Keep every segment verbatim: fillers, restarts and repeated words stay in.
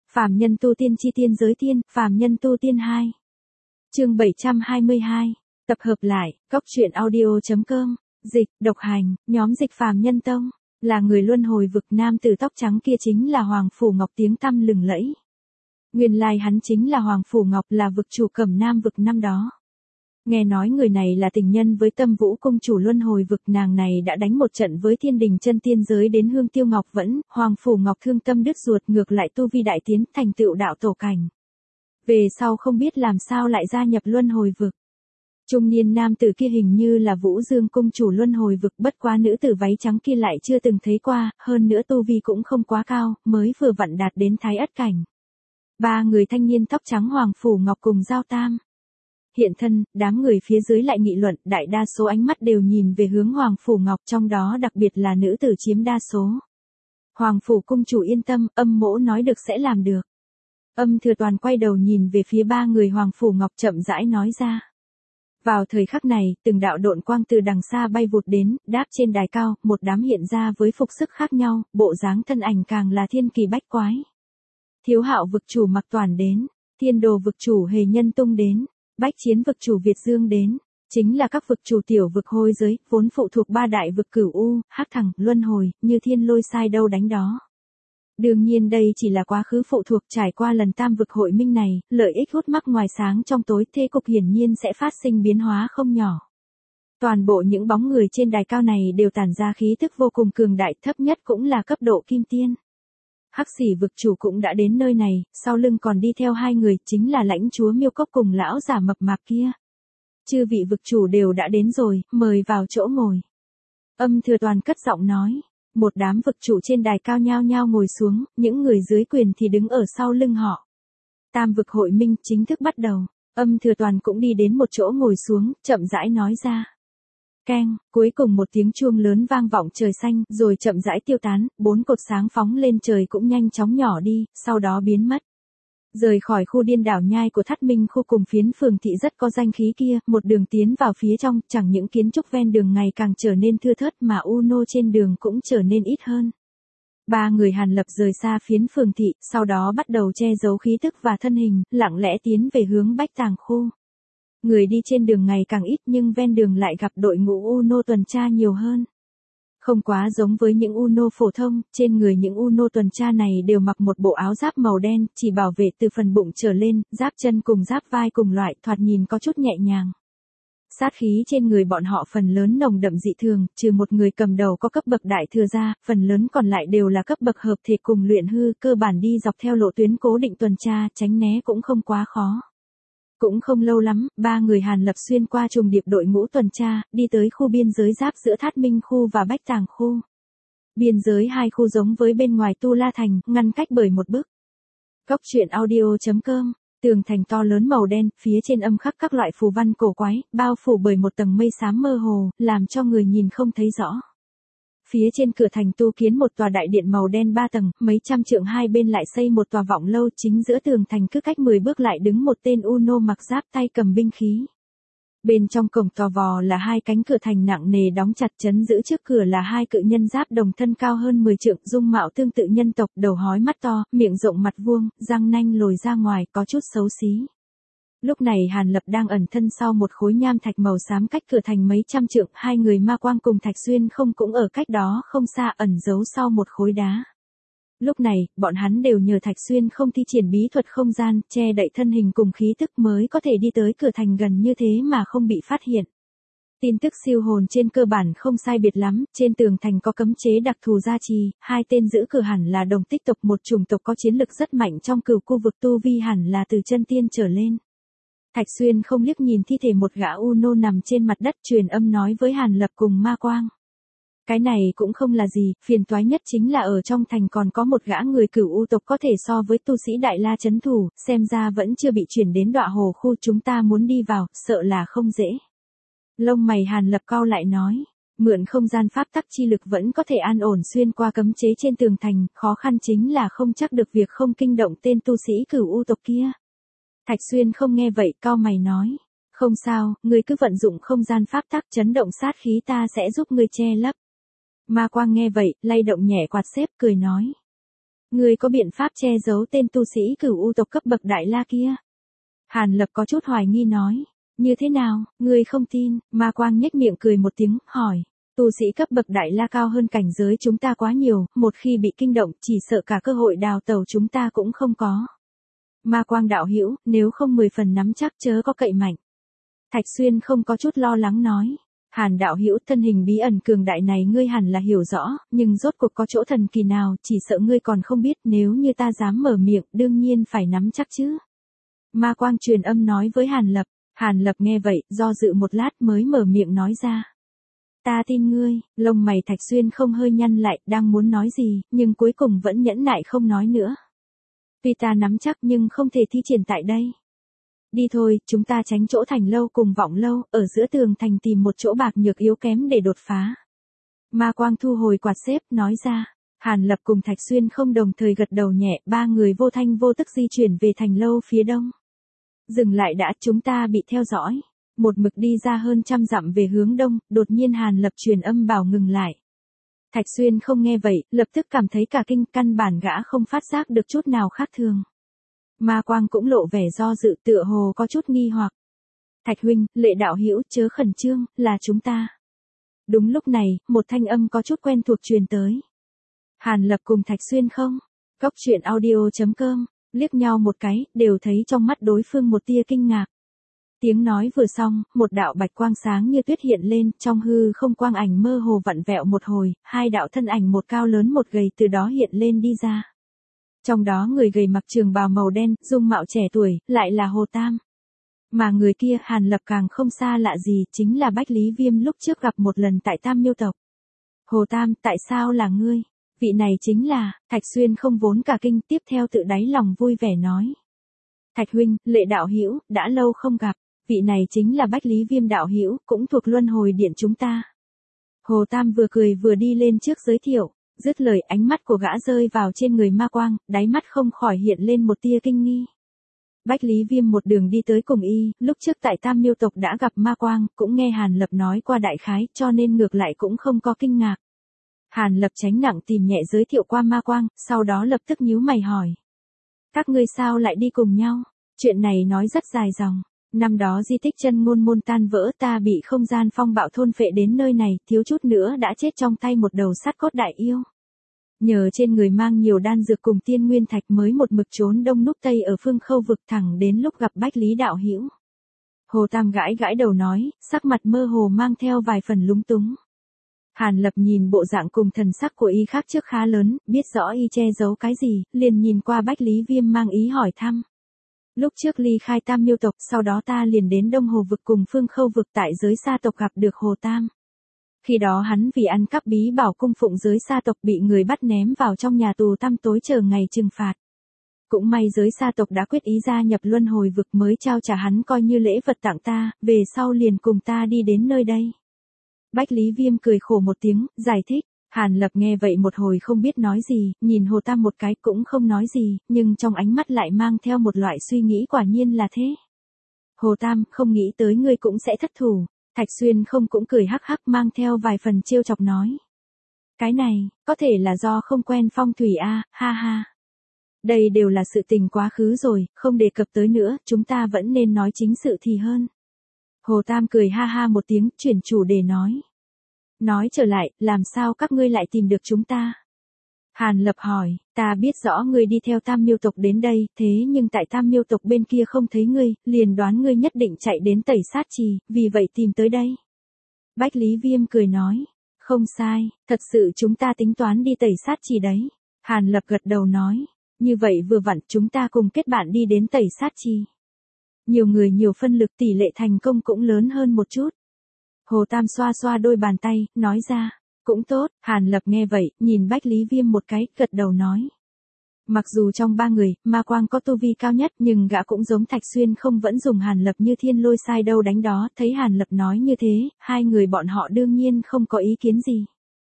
Phàm nhân tu tiên chi tiên giới tiên, phàm nhân tu tiên hai. Chương bảy trăm hai mươi hai, tập hợp lại, góc truyện audio chấm com, dịch, độc hành, nhóm dịch phàm nhân tông, là người luân hồi vực nam tử tóc trắng kia chính là Hoàng Phủ Ngọc tiếng tăm lừng lẫy. Nguyên lai hắn chính là Hoàng Phủ Ngọc, là vực chủ Cẩm Nam vực năm đó. Nghe nói người này là tình nhân với Tâm Vũ cung chủ luân hồi vực, nàng này đã đánh một trận với thiên đình chân tiên giới đến Hương Tiêu Ngọc Vẫn, Hoàng Phủ Ngọc thương tâm đứt ruột, ngược lại tu vi đại tiến, thành tựu đạo tổ cảnh. Về sau không biết làm sao lại gia nhập luân hồi vực. Trung niên nam tử kia hình như là Vũ Dương cung chủ luân hồi vực, bất quá nữ tử váy trắng kia lại chưa từng thấy qua, hơn nữa tu vi cũng không quá cao, mới vừa vặn đạt đến thái ất cảnh. Ba người thanh niên tóc trắng Hoàng Phủ Ngọc cùng giao tam hiện thân, đám người phía dưới lại nghị luận, đại đa số ánh mắt đều nhìn về hướng Hoàng Phủ Ngọc, trong đó đặc biệt là nữ tử chiếm đa số. Hoàng Phủ cung chủ yên tâm, Âm Mỗ nói được sẽ làm được. Âm Thừa Toàn quay đầu nhìn về phía ba người Hoàng Phủ Ngọc chậm rãi nói ra. Vào thời khắc này, từng đạo độn quang từ đằng xa bay vụt đến, đáp trên đài cao, một đám hiện ra với phục sức khác nhau, bộ dáng thân ảnh càng là thiên kỳ bách quái. Thiếu Hạo vực chủ Mặc Toàn đến, Thiên Đồ vực chủ Hề Nhân Tung đến, Bách Chiến vực chủ Việt Dương đến, chính là các vực chủ tiểu vực hôi giới, vốn phụ thuộc ba đại vực Cửu U, Hắc Thẳng, Luân Hồi, như thiên lôi sai đâu đánh đó. Đương nhiên đây chỉ là quá khứ phụ thuộc, trải qua lần tam vực hội minh này, lợi ích hút mắc ngoài sáng trong tối, thế cục hiển nhiên sẽ phát sinh biến hóa không nhỏ. Toàn bộ những bóng người trên đài cao này đều tản ra khí tức vô cùng cường đại, thấp nhất cũng là cấp độ kim tiên. Hắc Xỉ vực chủ cũng đã đến nơi này, sau lưng còn đi theo hai người, chính là lãnh chúa Miêu Cốc cùng lão giả mập mạp kia. Chư vị vực chủ đều đã đến rồi, mời vào chỗ ngồi. Âm Thừa Toàn cất giọng nói, một đám vực chủ trên đài cao nhao nhao ngồi xuống, những người dưới quyền thì đứng ở sau lưng họ. Tam vực hội minh chính thức bắt đầu, Âm Thừa Toàn cũng đi đến một chỗ ngồi xuống, chậm rãi nói ra. Keng, cuối cùng một tiếng chuông lớn vang vọng trời xanh, rồi chậm rãi tiêu tán, bốn cột sáng phóng lên trời cũng nhanh chóng nhỏ đi, sau đó biến mất. Rời khỏi khu điên đảo nhai của Thắt Minh khu cùng phiến phường thị rất có danh khí kia, một đường tiến vào phía trong, chẳng những kiến trúc ven đường ngày càng trở nên thưa thớt mà u nô trên đường cũng trở nên ít hơn. Ba người Hàn Lập rời xa phiến phường thị, sau đó bắt đầu che giấu khí tức và thân hình, lặng lẽ tiến về hướng Bách Tàng khu. Người đi trên đường ngày càng ít nhưng ven đường lại gặp đội ngũ Uno tuần tra nhiều hơn. Không quá giống với những Uno phổ thông, trên người những Uno tuần tra này đều mặc một bộ áo giáp màu đen, chỉ bảo vệ từ phần bụng trở lên, giáp chân cùng giáp vai cùng loại, thoạt nhìn có chút nhẹ nhàng. Sát khí trên người bọn họ phần lớn nồng đậm dị thường, trừ một người cầm đầu có cấp bậc đại thừa ra, phần lớn còn lại đều là cấp bậc hợp thể cùng luyện hư, cơ bản đi dọc theo lộ tuyến cố định tuần tra, tránh né cũng không quá khó. Cũng không lâu lắm, ba người Hàn Lập xuyên qua trùng điệp đội ngũ tuần tra, đi tới khu biên giới giáp giữa Thát Minh khu và Bách Tàng khu. Biên giới hai khu giống với bên ngoài Tu La Thành, ngăn cách bởi một bức. Góc truyện audio chấm com, tường thành to lớn màu đen, phía trên âm khắc các loại phù văn cổ quái, bao phủ bởi một tầng mây xám mơ hồ, làm cho người nhìn không thấy rõ. Phía trên cửa thành tu kiến một tòa đại điện màu đen ba tầng, mấy trăm trượng hai bên lại xây một tòa vọng lâu, chính giữa tường thành cứ cách mười bước lại đứng một tên Uno mặc giáp tay cầm binh khí. Bên trong cổng tò vò là hai cánh cửa thành nặng nề đóng chặt, chấn giữ trước cửa là hai cự nhân giáp đồng thân cao hơn mười trượng, dung mạo tương tự nhân tộc, đầu hói mắt to, miệng rộng mặt vuông, răng nanh lồi ra ngoài, có chút xấu xí. Lúc này Hàn Lập đang ẩn thân sau một khối nham thạch màu xám cách cửa thành mấy trăm trượng, hai người Ma Quang cùng Thạch Xuyên không cũng ở cách đó không xa, ẩn giấu sau một khối đá. Lúc này, bọn hắn đều nhờ Thạch Xuyên không thi triển bí thuật không gian, che đậy thân hình cùng khí tức mới có thể đi tới cửa thành gần như thế mà không bị phát hiện. Tin tức siêu hồn trên cơ bản không sai biệt lắm, trên tường thành có cấm chế đặc thù gia trì, hai tên giữ cửa hẳn là đồng tích tộc, một chủng tộc có chiến lực rất mạnh trong cửu khu vực, tu vi hẳn là từ chân tiên trở lên. Thạch Xuyên không liếc nhìn thi thể một gã Uno nằm trên mặt đất, truyền âm nói với Hàn Lập cùng Ma Quang. Cái này cũng không là gì, phiền toái nhất chính là ở trong thành còn có một gã người Cửu U tộc có thể so với tu sĩ Đại La trấn thủ, xem ra vẫn chưa bị chuyển đến Đọa Hồ khu, chúng ta muốn đi vào, sợ là không dễ. Lông mày Hàn Lập cau lại nói, mượn không gian pháp tắc chi lực vẫn có thể an ổn xuyên qua cấm chế trên tường thành, khó khăn chính là không chắc được việc không kinh động tên tu sĩ Cửu U tộc kia. Thạch Xuyên không nghe vậy, cau mày nói, không sao, ngươi cứ vận dụng không gian pháp tắc chấn động sát khí, ta sẽ giúp ngươi che lấp. Ma Quang nghe vậy, lay động nhẹ quạt xếp, cười nói, Ngươi có biện pháp che giấu tên tu sĩ cửu u tộc cấp bậc đại la kia? Hàn Lập có chút hoài nghi nói. Như thế nào, ngươi không tin? Ma Quang nhếch miệng cười một tiếng, hỏi. Tu sĩ cấp bậc đại la cao hơn cảnh giới chúng ta quá nhiều, một khi bị kinh động, chỉ sợ cả cơ hội đào tẩu chúng ta cũng không có. Ma Quang đạo hữu, nếu không mười phần nắm chắc chớ có cậy mạnh. Thạch Xuyên không có chút lo lắng nói. Hàn đạo hữu, thân hình bí ẩn cường đại này ngươi hẳn là hiểu rõ, nhưng rốt cuộc có chỗ thần kỳ nào, chỉ sợ ngươi còn không biết, nếu như ta dám mở miệng, đương nhiên phải nắm chắc chứ. Ma Quang truyền âm nói với Hàn Lập. Hàn Lập nghe vậy, do dự một lát mới mở miệng nói ra. Ta tin ngươi. Lông mày Thạch Xuyên không hơi nhăn lại, đang muốn nói gì, nhưng cuối cùng vẫn nhẫn nại không nói nữa. Tuy ta nắm chắc nhưng không thể thi triển tại đây. Đi thôi, chúng ta tránh chỗ Thành Lâu cùng Vọng Lâu, ở giữa tường thành tìm một chỗ bạc nhược yếu kém để đột phá. Ma Quang thu hồi quạt xếp, nói ra. Hàn Lập cùng Thạch Xuyên không đồng thời gật đầu nhẹ, ba người vô thanh vô tức di chuyển về Thành Lâu phía đông. Dừng lại đã, chúng ta bị theo dõi. Một mực đi ra hơn trăm dặm về hướng đông, đột nhiên Hàn Lập truyền âm bảo ngừng lại. Thạch Xuyên không nghe vậy, lập tức cảm thấy cả kinh, căn bản gã không phát giác được chút nào khác thường. Ma Quang cũng lộ vẻ do dự, tựa hồ có chút nghi hoặc. Thạch huynh, Lệ đạo hữu, chớ khẩn trương, là chúng ta. Đúng lúc này, một thanh âm có chút quen thuộc truyền tới. Hàn Lập cùng Thạch Xuyên không? Góc truyện audio chấm com, liếc nhau một cái, đều thấy trong mắt đối phương một tia kinh ngạc. Tiếng nói vừa xong, một đạo bạch quang sáng như tuyết hiện lên, trong hư không quang ảnh mơ hồ vặn vẹo một hồi, hai đạo thân ảnh một cao lớn một gầy từ đó hiện lên đi ra. Trong đó người gầy mặc trường bào màu đen, dung mạo trẻ tuổi, lại là Hồ Tam. Mà người kia, Hàn Lập càng không xa lạ gì, chính là Bách Lý Viêm lúc trước gặp một lần tại Tam Miêu tộc. Hồ Tam, tại sao là ngươi? Vị này chính là, Thạch Xuyên không vốn cả kinh, tiếp theo tự đáy lòng vui vẻ nói. Thạch huynh, Lệ đạo hữu, đã lâu không gặp, vị này chính là Bách Lý Viêm đạo hữu, cũng thuộc Luân Hồi Điện chúng ta. Hồ Tam vừa cười vừa đi lên trước giới thiệu, dứt lời ánh mắt của gã rơi vào trên người Ma Quang, đáy mắt không khỏi hiện lên một tia kinh nghi. Bách Lý Viêm một đường đi tới cùng y, lúc trước tại Tam Miêu tộc đã gặp Ma Quang, cũng nghe Hàn Lập nói qua đại khái, cho nên ngược lại cũng không có kinh ngạc. Hàn Lập tránh nặng tìm nhẹ giới thiệu qua Ma Quang, sau đó lập tức nhíu mày hỏi. Các ngươi sao lại đi cùng nhau? Chuyện này nói rất dài dòng. Năm đó di tích chân ngôn môn tan vỡ, ta bị không gian phong bạo thôn phệ đến nơi này, thiếu chút nữa đã chết trong tay một đầu sắt cốt đại yêu. Nhờ trên người mang nhiều đan dược cùng tiên nguyên thạch mới một mực trốn đông núp tây ở phương khâu vực thẳng đến lúc gặp Bách Lý đạo hữu. Hồ Tam gãi gãi đầu nói, sắc mặt mơ hồ mang theo vài phần lúng túng. Hàn Lập nhìn bộ dạng cùng thần sắc của y khác trước khá lớn, biết rõ y che giấu cái gì, liền nhìn qua Bách Lý Viêm mang ý hỏi thăm. Lúc trước ly khai Tam Miêu tộc, sau đó ta liền đến Đông Hồ vực cùng Phương Khâu vực tại giới sa tộc gặp được Hồ Tam. Khi đó hắn vì ăn cắp bí bảo cung phụng giới sa tộc bị người bắt ném vào trong nhà tù tăm tối chờ ngày trừng phạt. Cũng may giới sa tộc đã quyết ý gia nhập Luân Hồi vực mới trao trả hắn coi như lễ vật tặng ta, về sau liền cùng ta đi đến nơi đây. Bách Lý Viêm cười khổ một tiếng, giải thích. Hàn Lập nghe vậy một hồi không biết nói gì, nhìn Hồ Tam một cái cũng không nói gì, nhưng trong ánh mắt lại mang theo một loại suy nghĩ quả nhiên là thế. Hồ Tam, không nghĩ tới ngươi cũng sẽ thất thủ. Thạch Xuyên không cũng cười hắc hắc mang theo vài phần trêu chọc nói. Cái này, có thể là do không quen phong thủy a, ha ha. Đây đều là sự tình quá khứ rồi, không đề cập tới nữa, chúng ta vẫn nên nói chính sự thì hơn. Hồ Tam cười ha ha một tiếng, chuyển chủ đề nói. Nói trở lại, làm sao các ngươi lại tìm được chúng ta? Hàn Lập hỏi, ta biết rõ ngươi đi theo Tam Miêu tộc đến đây, thế nhưng tại Tam Miêu tộc bên kia không thấy ngươi, liền đoán ngươi nhất định chạy đến Tẩy Sát Trì, vì vậy tìm tới đây. Bách Lý Viêm cười nói, không sai, thật sự chúng ta tính toán đi Tẩy Sát Trì đấy. Hàn Lập gật đầu nói, như vậy vừa vặn chúng ta cùng kết bạn đi đến Tẩy Sát Trì. Nhiều người nhiều phân lực tỷ lệ thành công cũng lớn hơn một chút. Hồ Tam xoa xoa đôi bàn tay, nói ra, cũng tốt. Hàn Lập nghe vậy, nhìn Bách Lý Viêm một cái, gật đầu nói. Mặc dù trong ba người, Ma Quang có tu vi cao nhất, nhưng gã cũng giống Thạch Xuyên không vẫn dùng Hàn Lập như thiên lôi sai đâu đánh đó, thấy Hàn Lập nói như thế, hai người bọn họ đương nhiên không có ý kiến gì.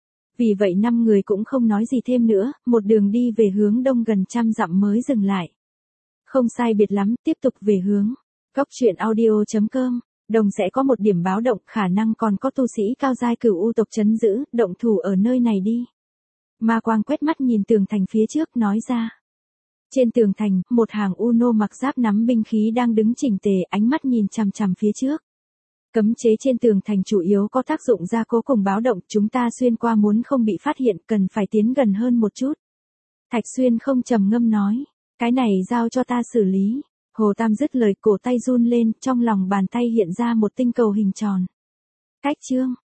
Vì vậy năm người cũng không nói gì thêm nữa, một đường đi về hướng đông gần trăm dặm mới dừng lại. Không sai biệt lắm, tiếp tục về hướng. Góc truyện audio chấm com. Đồng sẽ có một điểm báo động, khả năng còn có tu sĩ cao giai cửu u tộc trấn giữ, động thủ ở nơi này đi. Ma Quang quét mắt nhìn tường thành phía trước nói ra. Trên tường thành, một hàng Uno mặc giáp nắm binh khí đang đứng chỉnh tề, ánh mắt nhìn chằm chằm phía trước. Cấm chế trên tường thành chủ yếu có tác dụng gia cố cùng báo động, chúng ta xuyên qua muốn không bị phát hiện, cần phải tiến gần hơn một chút. Thạch Xuyên không trầm ngâm nói, cái này giao cho ta xử lý. Hồ Tam dứt lời, cổ tay run lên, trong lòng bàn tay hiện ra một tinh cầu hình tròn. Cách chương